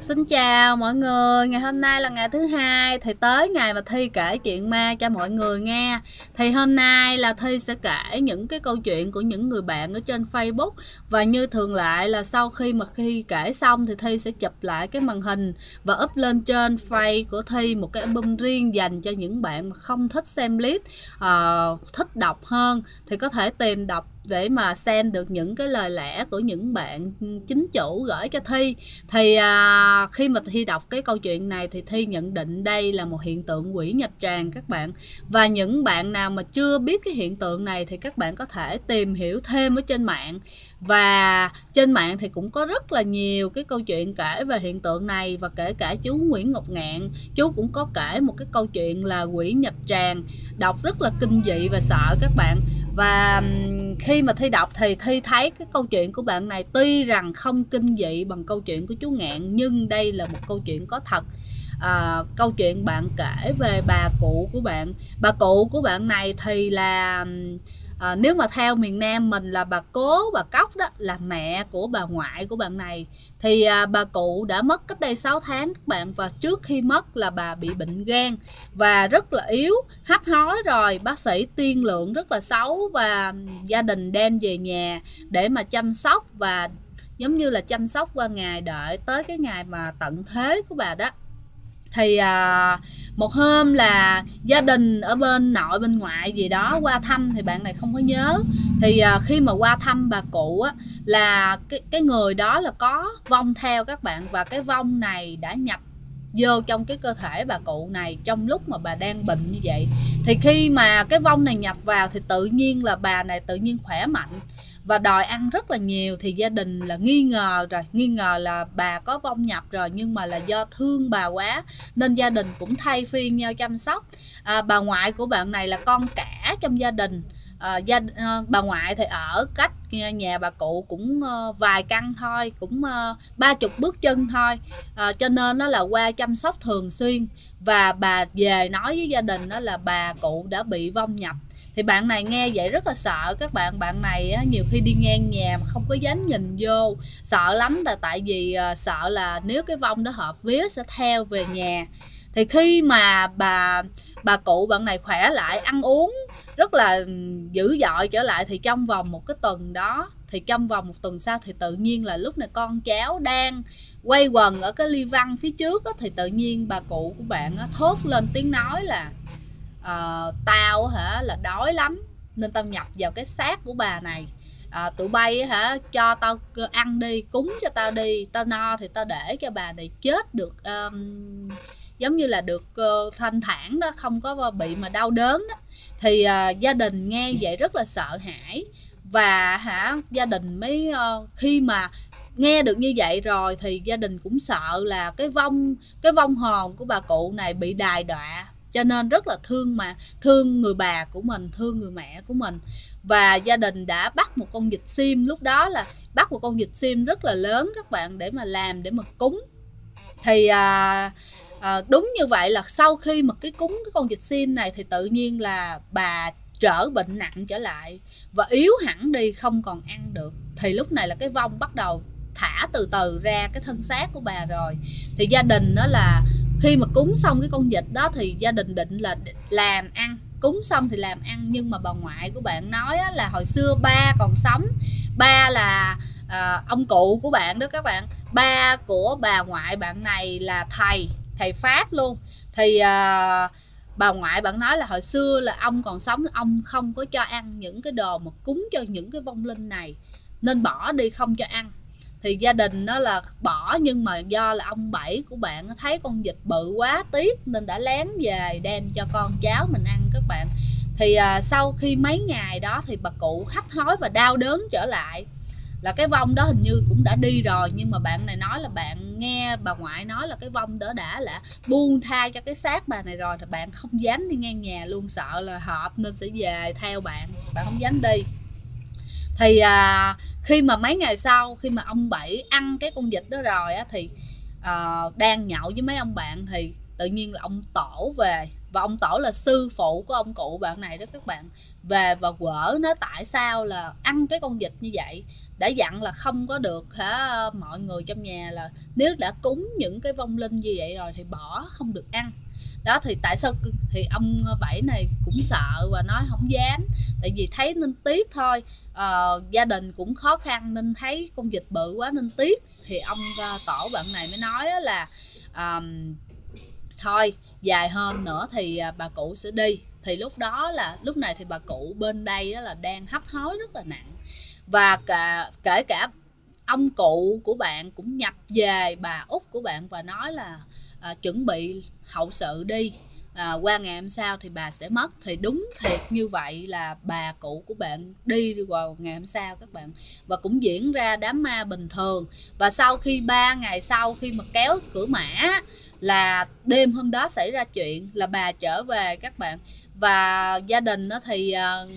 Xin chào mọi người, ngày hôm nay là ngày thứ hai thì tới ngày mà Thi kể chuyện ma cho mọi người nghe. Thì hôm nay là Thi sẽ kể những cái câu chuyện của những người bạn ở trên Facebook. Và như thường lệ là sau khi mà Thi kể xong thì Thi sẽ chụp lại cái màn hình và up lên trên Face của Thi một cái album riêng dành cho những bạn mà không thích xem clip, thích đọc hơn thì có thể tìm đọc để mà xem được những cái lời lẽ của những bạn chính chủ gửi cho Thi. Thì khi mà Thi đọc cái câu chuyện này thì Thi nhận định đây là một hiện tượng quỷ nhập tràng các bạn. Và những bạn nào mà chưa biết cái hiện tượng này thì các bạn có thể tìm hiểu thêm ở trên mạng. Và trên mạng thì cũng có rất là nhiều cái câu chuyện kể về hiện tượng này. Và kể cả chú Nguyễn Ngọc Ngạn, chú cũng có kể một cái câu chuyện là quỷ nhập tràng, đọc rất là kinh dị và sợ các bạn. Và khi mà Thi đọc thì Thi thấy cái câu chuyện của bạn này tuy rằng không kinh dị bằng câu chuyện của chú Ngạn, nhưng đây là một câu chuyện có thật. Câu chuyện bạn kể về bà cụ của bạn. Bà cụ của bạn này thì là nếu mà theo miền Nam mình là bà Cố, bà Cóc đó, là mẹ của bà ngoại của bạn này. Thì bà cụ đã mất cách đây 6 tháng các bạn. Và trước khi mất là bà bị bệnh gan và rất là yếu, hấp hối rồi. Bác sĩ tiên lượng rất là xấu và gia đình đem về nhà để mà chăm sóc, và giống như là chăm sóc qua ngày đợi tới cái ngày mà tận thế của bà đó. Thì một hôm là gia đình ở bên nội bên ngoại gì đó qua thăm, thì bạn này không có nhớ. Thì khi mà qua thăm bà cụ á, là cái người đó là có vong theo các bạn. Và cái vong này đã nhập vô trong cái cơ thể bà cụ này trong lúc mà bà đang bệnh như vậy. Thì khi mà cái vong này nhập vào thì tự nhiên là bà này tự nhiên khỏe mạnh và đòi ăn rất là nhiều. Thì gia đình là nghi ngờ rồi, nghi ngờ là bà có vong nhập rồi, nhưng mà là do thương bà quá nên gia đình cũng thay phiên nhau chăm sóc. Bà ngoại của bạn này là con cả trong gia đình. Bà ngoại thì ở cách nhà bà cụ cũng vài căn thôi, cũng 30 bước chân thôi, cho nên nó là qua chăm sóc thường xuyên. Và bà về nói với gia đình đó là bà cụ đã bị vong nhập. Thì bạn này nghe vậy rất là sợ các bạn. Bạn này nhiều khi đi ngang nhà mà không có dám nhìn vô, sợ lắm, là tại vì sợ là nếu cái vong đó hợp vía sẽ theo về nhà. Thì khi mà bà cụ bạn này khỏe lại, ăn uống rất là dữ dội trở lại, thì trong vòng một cái tuần đó, thì trong vòng một tuần sau thì tự nhiên là lúc này con cháu đang quay quần ở cái ly văn phía trước á, thì tự nhiên bà cụ của bạn thốt lên tiếng nói là tao là đói lắm nên tao nhập vào cái xác của bà này. Tụi bay cho tao ăn đi, cúng cho tao đi, tao no thì tao để cho bà này chết được, giống như là được thanh thản đó, không có bị mà đau đớn đó. Thì gia đình nghe vậy rất là sợ hãi. Và gia đình mới khi mà nghe được như vậy rồi thì gia đình cũng sợ là cái vong hồn của bà cụ này bị đài đọa, cho nên rất là thương người bà của mình, thương người mẹ của mình. Và gia đình đã bắt một con vịt sim, lúc đó là bắt một con vịt sim rất là lớn các bạn, để mà làm, để mà cúng. Thì đúng như vậy, là sau khi mà cúng cái con vịt sim này thì tự nhiên là bà trở bệnh nặng trở lại và yếu hẳn đi, không còn ăn được. Thì lúc này là cái vong bắt đầu thả từ từ ra cái thân xác của bà rồi. Thì gia đình đó là khi mà cúng xong cái con vịt đó thì gia đình định là làm ăn, cúng xong thì làm ăn. Nhưng mà bà ngoại của bạn nói là hồi xưa ba còn sống, ba là ông cụ của bạn đó các bạn, ba của bà ngoại bạn này là thầy Pháp luôn. Thì bà ngoại bạn nói là hồi xưa là ông còn sống, ông không có cho ăn những cái đồ mà cúng cho những cái vong linh này, nên bỏ đi không cho ăn. Thì gia đình đó là bỏ, nhưng mà do là ông Bảy của bạn thấy con vịt bự quá tiếc nên đã lén về đem cho con cháu mình ăn các bạn. Thì sau khi mấy ngày đó thì bà cụ hấp hối và đau đớn trở lại. Là cái vong đó hình như cũng đã đi rồi, nhưng mà bạn này nói là bạn nghe bà ngoại nói là cái vong đó đã là buông tha cho cái xác bà này rồi, thì bạn không dám đi ngang nhà luôn, sợ là hợp nên sẽ về theo bạn không dám đi. Thì khi mà mấy ngày sau, khi mà ông Bảy ăn cái con vịt đó rồi thì đang nhậu với mấy ông bạn thì tự nhiên là ông Tổ về. Và ông Tổ là sư phụ của ông cụ bạn này đó các bạn, về và quở nói tại sao là ăn cái con vịt như vậy, đã dặn là không có được mọi người trong nhà là nếu đã cúng những cái vong linh như vậy rồi thì bỏ, không được ăn. Đó thì tại sao thì ông Bảy này cũng sợ và nói không dám, tại vì thấy nên tiếc thôi. Gia đình cũng khó khăn nên thấy con vịt bự quá nên tiếc, thì ông tổ bạn này mới nói là thôi vài hôm nữa thì bà cụ sẽ đi. Thì lúc này thì bà cụ bên đây là đang hấp hối rất là nặng, và kể cả ông cụ của bạn cũng nhập về bà út của bạn và nói là chuẩn bị hậu sự đi, qua ngày hôm sau thì bà sẽ mất. Thì đúng thiệt như vậy, là bà cụ của bạn đi vào ngày hôm sau các bạn, và cũng diễn ra đám ma bình thường. Và sau khi 3 ngày sau khi mà kéo cửa mã là đêm hôm đó xảy ra chuyện là bà trở về các bạn. Và gia đình đó thì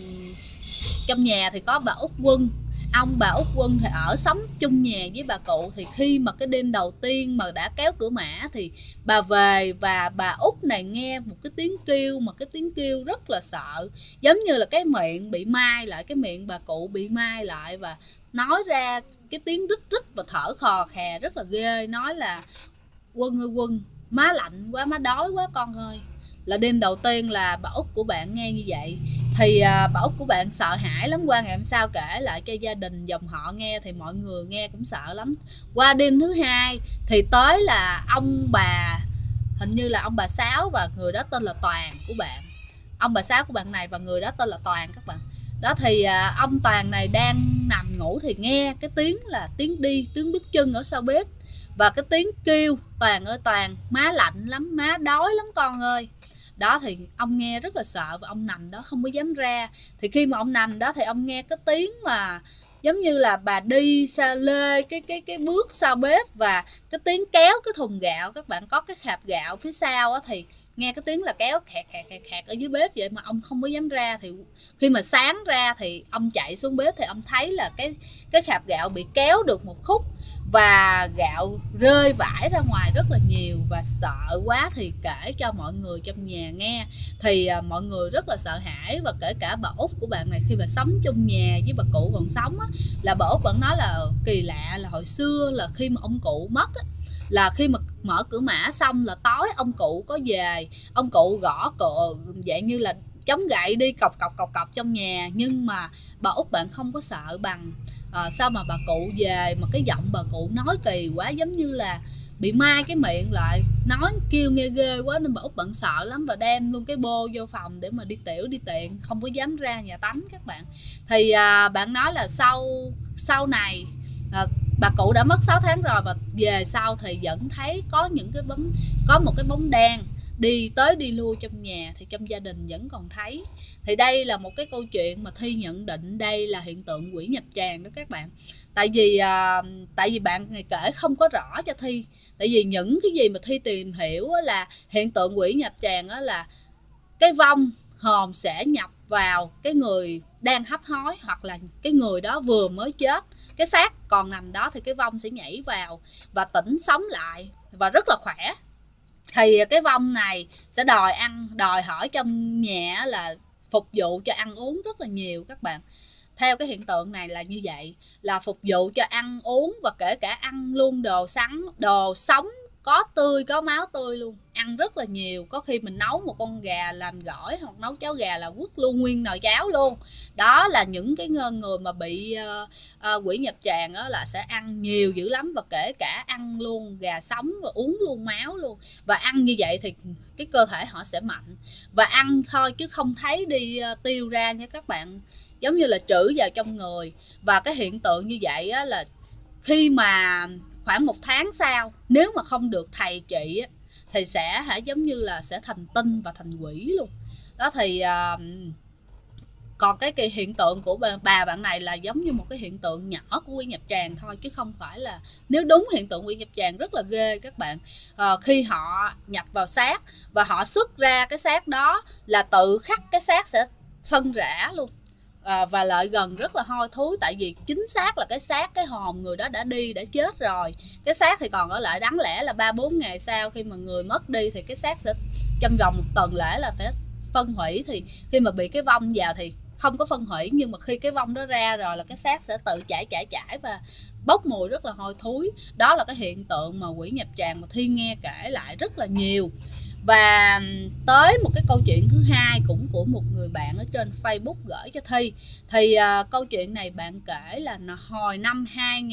trong nhà thì có bà út Quân, ông bà út Quân thì ở sống chung nhà với bà cụ. Thì khi mà cái đêm đầu tiên mà đã kéo cửa mã thì bà về, và bà út này nghe một cái tiếng kêu, mà cái tiếng kêu rất là sợ, giống như là cái miệng bị mai lại, cái miệng bà cụ bị mai lại, và nói ra cái tiếng rít rít và thở khò khè rất là ghê, nói là Quân ơi Quân, má lạnh quá, má đói quá con ơi. Là đêm đầu tiên là bà út của bạn nghe như vậy. Thì bà út của bạn sợ hãi lắm. Qua ngày hôm sau kể lại cho gia đình dòng họ nghe thì mọi người nghe cũng sợ lắm. Qua đêm thứ hai thì tới là ông bà, hình như là ông bà Sáu và người đó tên là Toàn của bạn. Ông bà Sáu của bạn này và người đó tên là Toàn các bạn. Đó thì ông Toàn này đang nằm ngủ thì nghe cái tiếng là tiếng đi, tiếng bước chân ở sau bếp, và cái tiếng kêu Toàn ơi Toàn, má lạnh lắm, má đói lắm con ơi. Đó thì ông nghe rất là sợ và ông nằm đó không có dám ra. Thì khi mà ông nằm đó thì ông nghe cái tiếng mà giống như là bà đi xa lê cái bước sau bếp, và cái tiếng kéo cái thùng gạo các bạn, có cái khạp gạo phía sau á, thì nghe cái tiếng là kéo khẹt khẹt khẹt khẹt ở dưới bếp vậy mà ông không có dám ra. Thì khi mà sáng ra thì ông chạy xuống bếp thì ông thấy là cái khạp gạo bị kéo được một khúc và gạo rơi vãi ra ngoài rất là nhiều, và sợ quá thì kể cho mọi người trong nhà nghe. Thì mọi người rất là sợ hãi, và kể cả bà út của bạn này khi mà sống chung nhà với bà cụ còn sống á, là bà út vẫn nói là kỳ lạ là hồi xưa là khi mà ông cụ mất á, là khi mà mở cửa mã xong là tối ông cụ có về, ông cụ gõ cửa dạng như là chống gậy đi cọc trong nhà, nhưng mà bà út bạn không có sợ bằng. Sao mà bà cụ về mà cái giọng bà cụ nói kỳ quá, giống như là bị mai cái miệng lại, nói kêu nghe ghê quá, nên bà út bạn sợ lắm và đem luôn cái bô vô phòng để mà đi tiểu đi tiện, không có dám ra nhà tắm các bạn. Thì bạn nói là sau này bà cụ đã mất 6 tháng rồi, và về sau thì vẫn thấy có một cái bóng đen đi tới đi lui trong nhà, thì trong gia đình vẫn còn thấy. Thì đây là một cái câu chuyện mà Thi nhận định đây là hiện tượng quỷ nhập tràng đó các bạn. Tại vì bạn này kể không có rõ cho Thi. Tại vì những cái gì mà Thi tìm hiểu là hiện tượng quỷ nhập tràng là cái vong hồn sẽ nhập vào cái người đang hấp hối, hoặc là cái người đó vừa mới chết, cái xác còn nằm đó thì cái vong sẽ nhảy vào và tỉnh sống lại và rất là khỏe. Thì cái vong này sẽ đòi hỏi trong nhà là phục vụ cho ăn uống rất là nhiều các bạn. Theo cái hiện tượng này là như vậy, là phục vụ cho ăn uống, và kể cả ăn luôn đồ sống có tươi, có máu tươi luôn, ăn rất là nhiều. Có khi mình nấu một con gà làm gỏi hoặc nấu cháo gà là quất luôn nguyên nồi cháo luôn. Đó là những cái người mà bị quỷ nhập tràng đó là sẽ ăn nhiều dữ lắm, và kể cả ăn luôn gà sống và uống luôn máu luôn. Và ăn như vậy thì cái cơ thể họ sẽ mạnh, và ăn thôi chứ không thấy đi tiêu ra nha các bạn, giống như là trữ vào trong người. Và cái hiện tượng như vậy là khi mà khoảng 1 tháng sau, nếu mà không được thầy trị thì sẽ giống như là sẽ thành tinh và thành quỷ luôn đó. Thì còn cái hiện tượng của bà bạn này là giống như một cái hiện tượng nhỏ của quỷ nhập tràng thôi, chứ không phải là, nếu đúng hiện tượng quỷ nhập tràng rất là ghê các bạn. Khi họ nhập vào xác và họ xuất ra cái xác đó là tự khắc cái xác sẽ phân rã luôn. Và lại gần rất là hôi thối, tại vì chính xác là cái hồn người đó đã chết rồi. Cái xác thì còn ở lại, đáng lẽ là 3-4 ngày sau khi mà người mất đi thì cái xác sẽ trong vòng 1 tuần lễ là phải phân hủy. Thì khi mà bị cái vong vào thì không có phân hủy, nhưng mà khi cái vong đó ra rồi là cái xác sẽ tự chảy và bốc mùi rất là hôi thối. Đó là cái hiện tượng mà quỷ nhập tràng mà Thi nghe kể lại rất là nhiều. Và tới một cái câu chuyện thứ hai cũng của một người bạn ở trên Facebook gửi cho Thi. Thì câu chuyện này bạn kể là hồi năm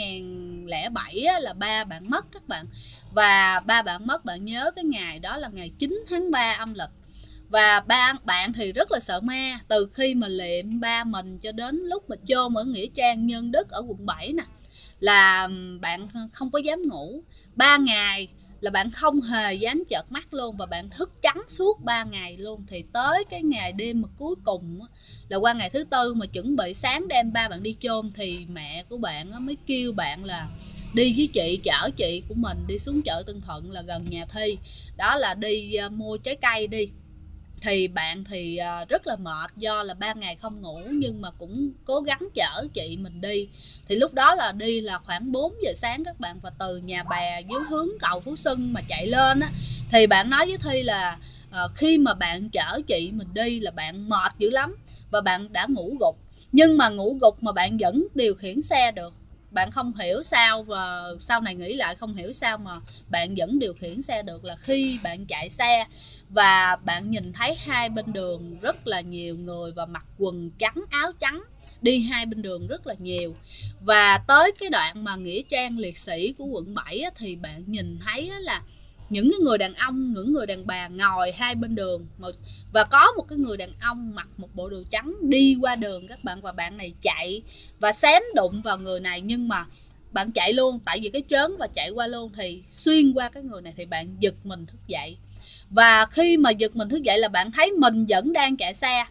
2007 là ba bạn mất các bạn. Và ba bạn mất, bạn nhớ cái ngày đó là ngày 9 tháng 3 âm lịch. Và ba bạn thì rất là sợ ma, từ khi mà liệm ba mình cho đến lúc mà chôn ở nghĩa trang Nhân Đức ở quận 7 nè, là bạn không có dám ngủ. 3 ngày là bạn không hề dám chợp mắt luôn, và bạn thức trắng suốt 3 ngày luôn. Thì tới cái ngày đêm mà cuối cùng là qua ngày thứ tư mà chuẩn bị sáng đem ba bạn đi chôn, thì mẹ của bạn mới kêu bạn là đi với chị, chở chị của mình đi xuống chợ Tân Thuận là gần nhà Thi, đó là đi mua trái cây đi. Thì bạn thì rất là mệt do là 3 ngày không ngủ, nhưng mà cũng cố gắng chở chị mình đi. Thì lúc đó là đi là khoảng 4 giờ sáng các bạn, và từ nhà bè dưới hướng cầu Phú Xuân mà chạy lên á, thì bạn nói với Thi là khi mà bạn chở chị mình đi là bạn mệt dữ lắm và bạn đã ngủ gục. Nhưng mà ngủ gục mà bạn vẫn điều khiển xe được. Bạn không hiểu sao, và sau này nghĩ lại không hiểu sao mà bạn vẫn điều khiển xe được, là khi bạn chạy xe và bạn nhìn thấy hai bên đường rất là nhiều người và mặc quần trắng áo trắng đi hai bên đường rất là nhiều. Và tới cái đoạn mà nghĩa trang liệt sĩ của quận 7 thì bạn nhìn thấy là những cái người đàn ông, những người đàn bà ngồi hai bên đường, và có một cái người đàn ông mặc một bộ đồ trắng đi qua đường các bạn. Và bạn này chạy và xém đụng vào người này, nhưng mà bạn chạy luôn, tại vì cái trớn và chạy qua luôn, thì xuyên qua cái người này thì bạn giật mình thức dậy. Và khi mà giật mình thức dậy là bạn thấy mình vẫn đang chạy xe.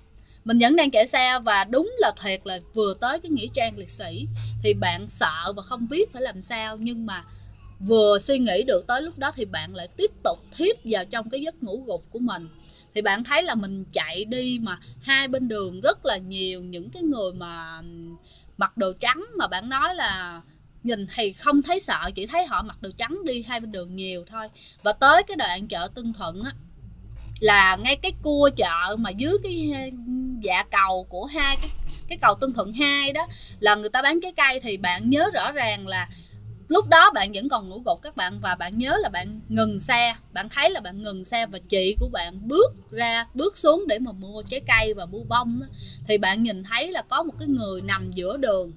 Và đúng là thiệt là vừa tới cái nghĩa trang liệt sĩ thì bạn sợ và không biết phải làm sao. Nhưng mà vừa suy nghĩ được tới lúc đó thì bạn lại tiếp tục thiếp vào trong cái giấc ngủ gục của mình. Thì bạn thấy là mình chạy đi mà hai bên đường rất là nhiều những cái người mà mặc đồ trắng, mà bạn nói là nhìn thì không thấy sợ, chỉ thấy họ mặc đồ trắng đi hai bên đường nhiều thôi. Và tới cái đoạn chợ Tân Thuận á, là ngay cái cua chợ mà dưới cái dạ cầu của cái cầu Tân Thuận 2 đó là người ta bán trái cây. Thì bạn nhớ rõ ràng là lúc đó bạn vẫn còn ngủ gục các bạn, và bạn nhớ là bạn ngừng xe, bạn thấy là bạn ngừng xe và chị của bạn bước xuống để mà mua trái cây và mua bông đó. Thì bạn nhìn thấy là có một cái người nằm giữa đường,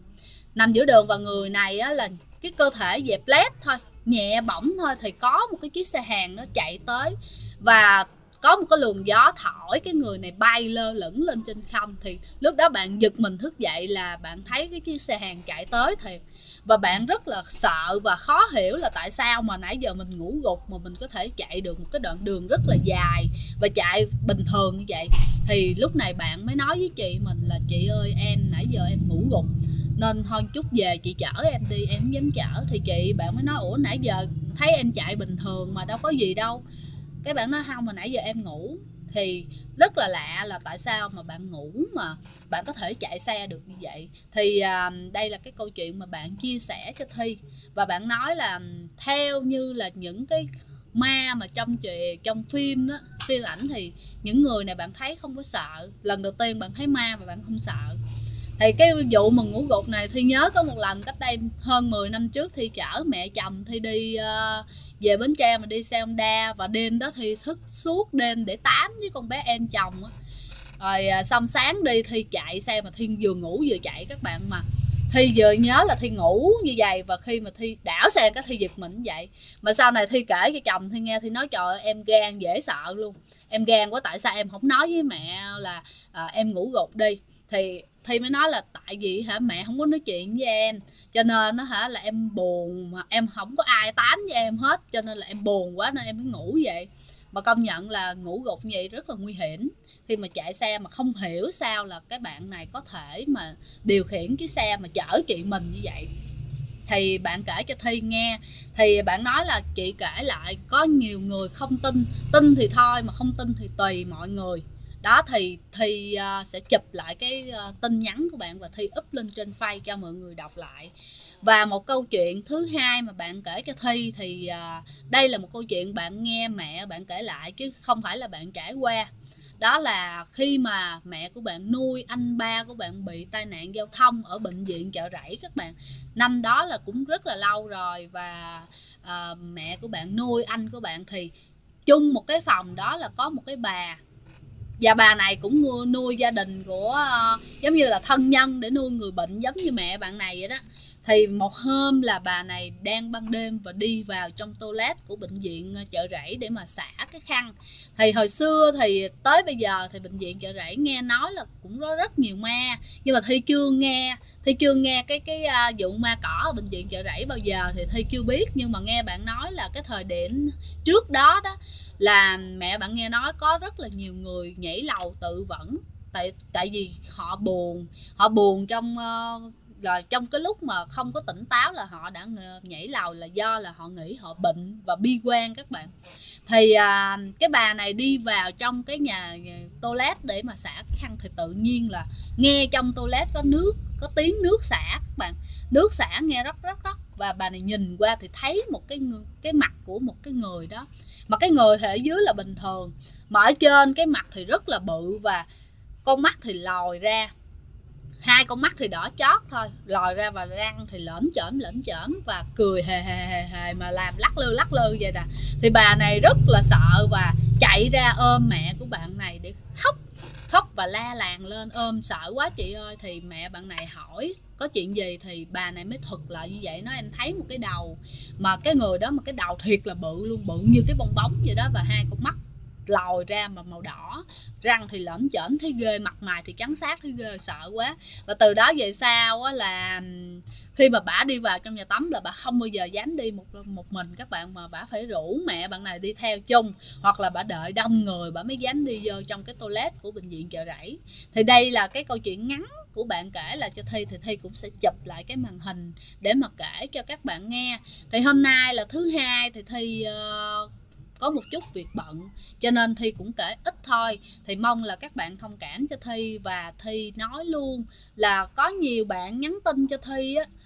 và người này á, là cái cơ thể dẹp lép thôi, nhẹ bỏng thôi. Thì có một cái chiếc xe hàng nó chạy tới, và có một cái luồng gió thổi cái người này bay lơ lửng lên trên không. Thì lúc đó bạn giật mình thức dậy là bạn thấy cái chiếc xe hàng chạy tới thiệt. Và bạn rất là sợ và khó hiểu là tại sao mà nãy giờ mình ngủ gục mà mình có thể chạy được một cái đoạn đường rất là dài và chạy bình thường như vậy. Thì lúc này bạn mới nói với chị mình là chị ơi, em nãy giờ em ngủ gục nên thôi chút về chị chở em đi, em không dám chở. Thì bạn mới nói ủa nãy giờ thấy em chạy bình thường mà đâu có gì đâu. Cái bạn nói không, mà nãy giờ em ngủ. Thì rất là lạ là tại sao mà bạn ngủ mà bạn có thể chạy xe được như vậy. Thì đây là cái câu chuyện mà bạn chia sẻ cho Thi. Và bạn nói là theo như là những cái ma mà trong phim đó, phim ảnh, thì những người này bạn thấy không có sợ. Lần đầu tiên bạn thấy ma và bạn không sợ. Thì cái vụ mà ngủ gục này Thi nhớ có một lần cách đây hơn 10 năm trước, Thi chở mẹ chồng Thi đi về Bến Tre mà đi xe Honda, và đêm đó Thi thức suốt đêm để tám với con bé em chồng á. Rồi xong sáng đi Thi chạy xe mà Thi vừa ngủ vừa chạy các bạn, mà Thi vừa nhớ là Thi ngủ như vậy, và khi mà Thi đảo xe cái Thi giật mình vậy. Mà sau này Thi kể cho chồng Thi nghe, Thi nói trời ơi, em gan dễ sợ luôn, em gan quá, tại sao em không nói với mẹ là em ngủ gục đi. Thì Thi mới nói là tại vì mẹ không có nói chuyện với em, cho nên là em buồn, mà em không có ai tám với em hết, cho nên là em buồn quá nên em mới ngủ vậy. Mà công nhận là ngủ gục như vậy rất là nguy hiểm. Khi mà chạy xe mà không hiểu sao là cái bạn này có thể mà điều khiển cái xe mà chở chị mình như vậy. Thì bạn kể cho Thi nghe, thì bạn nói là chị kể lại có nhiều người không tin, tin thì thôi mà không tin thì tùy mọi người. Đó thì Thi sẽ chụp lại cái tin nhắn của bạn và Thi up lên trên Facebook cho mọi người đọc lại. Và một câu chuyện thứ hai mà bạn kể cho Thi thì đây là một câu chuyện bạn nghe mẹ bạn kể lại chứ không phải là bạn trải qua. Đó là khi mà mẹ của bạn nuôi anh ba của bạn bị tai nạn giao thông ở bệnh viện Chợ Rẫy các bạn. Năm đó là cũng rất là lâu rồi, và mẹ của bạn nuôi anh của bạn thì chung một cái phòng đó là có một cái bà, và bà này cũng nuôi gia đình của giống như là thân nhân để nuôi người bệnh giống như mẹ bạn này vậy đó. Thì một hôm là bà này đang ban đêm và đi vào trong toilet của bệnh viện Chợ Rẫy để mà xả cái khăn. Thì hồi xưa thì tới bây giờ thì bệnh viện Chợ Rẫy nghe nói là cũng có rất nhiều ma, nhưng mà Thi chưa nghe cái vụ ma cỏ ở bệnh viện Chợ Rẫy bao giờ, thì Thi chưa biết. Nhưng mà nghe bạn nói là cái thời điểm trước đó đó là mẹ bạn nghe nói có rất là nhiều người nhảy lầu tự vẫn, tại vì họ buồn trong rồi trong cái lúc mà không có tỉnh táo là họ đã nhảy lầu, là do là họ nghĩ họ bệnh và bi quan các bạn. Thì cái bà này đi vào trong cái nhà toilet để mà xả khăn, thì tự nhiên là nghe trong toilet có tiếng nước xả các bạn, nước xả nghe rất. Và bà này nhìn qua thì thấy một cái mặt của một cái người đó, mà cái người thì ở dưới là bình thường, mà ở trên cái mặt thì rất là bự, và con mắt thì lòi ra, hai con mắt thì đỏ chót thôi, lòi ra, và răng thì lởm chởm và cười hề mà làm lắc lư vậy nè. Thì bà này rất là sợ và chạy ra ôm mẹ của bạn này để khóc và la làng lên, ôm sợ quá chị ơi. Thì mẹ bạn này hỏi có chuyện gì, thì bà này mới thuật lại như vậy. Nói em thấy một cái đầu, mà cái người đó mà cái đầu thiệt là bự luôn, bự như cái bong bóng vậy đó, và hai con mắt lòi ra mà màu đỏ, răng thì lởm chởm thấy ghê, mặt mày thì trắng xác thấy ghê, sợ quá. Và từ đó về sau á, là khi mà bả đi vào trong nhà tắm là bả không bao giờ dám đi một mình các bạn, mà bả phải rủ mẹ bạn này đi theo chung, hoặc là bả đợi đông người bả mới dám đi vô trong cái toilet của bệnh viện Chợ Rẫy. Thì đây là cái câu chuyện ngắn của bạn kể lại cho Thi, thì Thi cũng sẽ chụp lại cái màn hình để mà kể cho các bạn nghe. Thì hôm nay là thứ hai, thì Thi có một chút việc bận cho nên Thi cũng kể ít thôi. Thì mong là các bạn thông cảm cho Thi. Và Thi nói luôn là có nhiều bạn nhắn tin cho Thi á,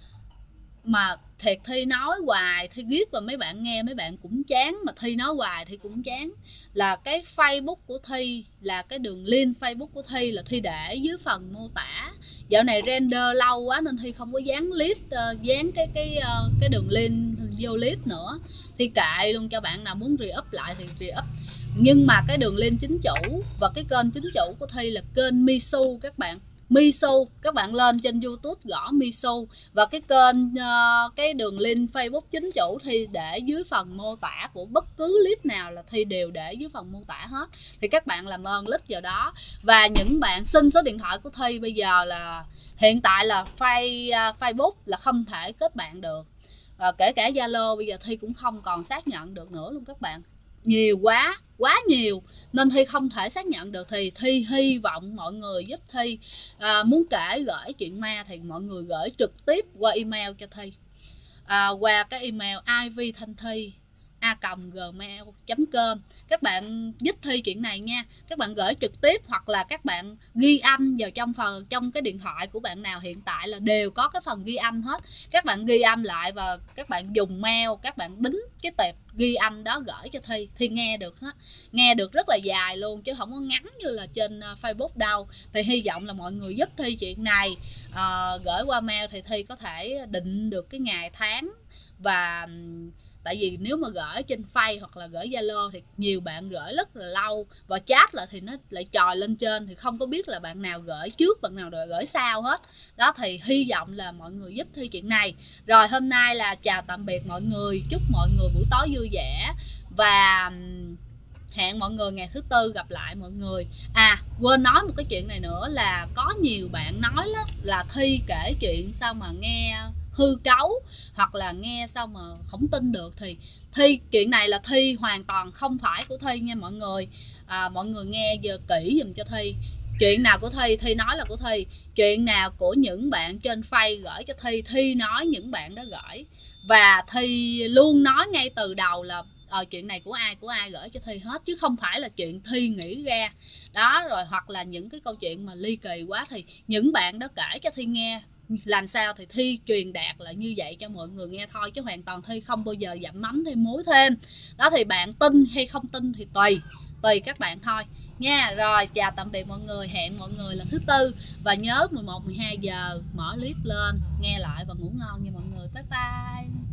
mà thiệt Thi nói hoài Thi ghét, và mấy bạn nghe mấy bạn cũng chán, mà Thi nói hoài Thi cũng chán. Là cái Facebook của Thi, là cái đường link Facebook của Thi là Thi để dưới phần mô tả. Dạo này render lâu quá nên Thi không có dán clip, dán cái đường link vô clip nữa. Thi kệ luôn, cho bạn nào muốn re-up lại thì re-up. Nhưng mà cái đường link chính chủ và cái kênh chính chủ của Thi là kênh Misu các bạn. Misu, các bạn lên trên YouTube gõ Misu, và cái kênh cái đường link Facebook chính chủ Thi để dưới phần mô tả của bất cứ clip nào, là Thi đều để dưới phần mô tả hết. Thì các bạn làm ơn click vào đó. Và những bạn xin số điện thoại của Thi bây giờ là hiện tại là Facebook là không thể kết bạn được, kể cả Zalo bây giờ Thi cũng không còn xác nhận được nữa luôn các bạn. Nhiều quá nhiều nên Thi không thể xác nhận được. Thì Thi hy vọng mọi người giúp Thi, muốn kể gửi chuyện ma thì mọi người gửi trực tiếp qua email cho Thi, qua cái email ivthanthi@gmail.com. Các bạn giúp Thi chuyện này nha, các bạn gửi trực tiếp, hoặc là các bạn ghi âm vào trong cái điện thoại của bạn nào hiện tại là đều có cái phần ghi âm hết. Các bạn ghi âm lại và các bạn dùng mail, các bạn đính cái tệp ghi âm đó gửi cho Thi nghe được hết, nghe được rất là dài luôn chứ không có ngắn như là trên Facebook đâu. Thì hy vọng là mọi người giúp Thi chuyện này, gửi qua mail thì Thi có thể định được cái ngày tháng. Và tại vì nếu mà gửi trên Face hoặc là gửi Zalo thì nhiều bạn gửi rất là lâu, và chat lại thì nó lại trồi lên trên, thì không có biết là bạn nào gửi trước bạn nào gửi sau hết đó. Thì hy vọng là mọi người giúp Thi chuyện này. Rồi hôm nay là chào tạm biệt mọi người, chúc mọi người buổi tối vui vẻ, và hẹn mọi người ngày thứ Tư gặp lại mọi người. Quên nói một cái chuyện này nữa, là có nhiều bạn nói là Thi kể chuyện sao mà nghe hư cấu, hoặc là nghe sao mà không tin được. Thì chuyện này là Thi hoàn toàn không phải của Thi nha mọi người. Mọi người nghe giờ kỹ dùm cho Thi. Chuyện nào của Thi nói là của Thi. Chuyện nào của những bạn trên Face gửi cho Thi nói những bạn đó gửi. Và Thi luôn nói ngay từ đầu là chuyện này của ai gửi cho Thi hết, chứ không phải là chuyện Thi nghĩ ra đó. Rồi hoặc là những cái câu chuyện mà ly kỳ quá thì những bạn đó kể cho Thi nghe làm sao thì Thi truyền đạt là như vậy cho mọi người nghe thôi, chứ hoàn toàn Thi không bao giờ dặm mắm thêm muối thêm đó. Thì bạn tin hay không tin thì tùy, tùy các bạn thôi nha. Rồi chào tạm biệt mọi người, hẹn mọi người là thứ Tư, và nhớ 11-12 giờ mở clip lên nghe lại và ngủ ngon nha mọi người. Bye bye.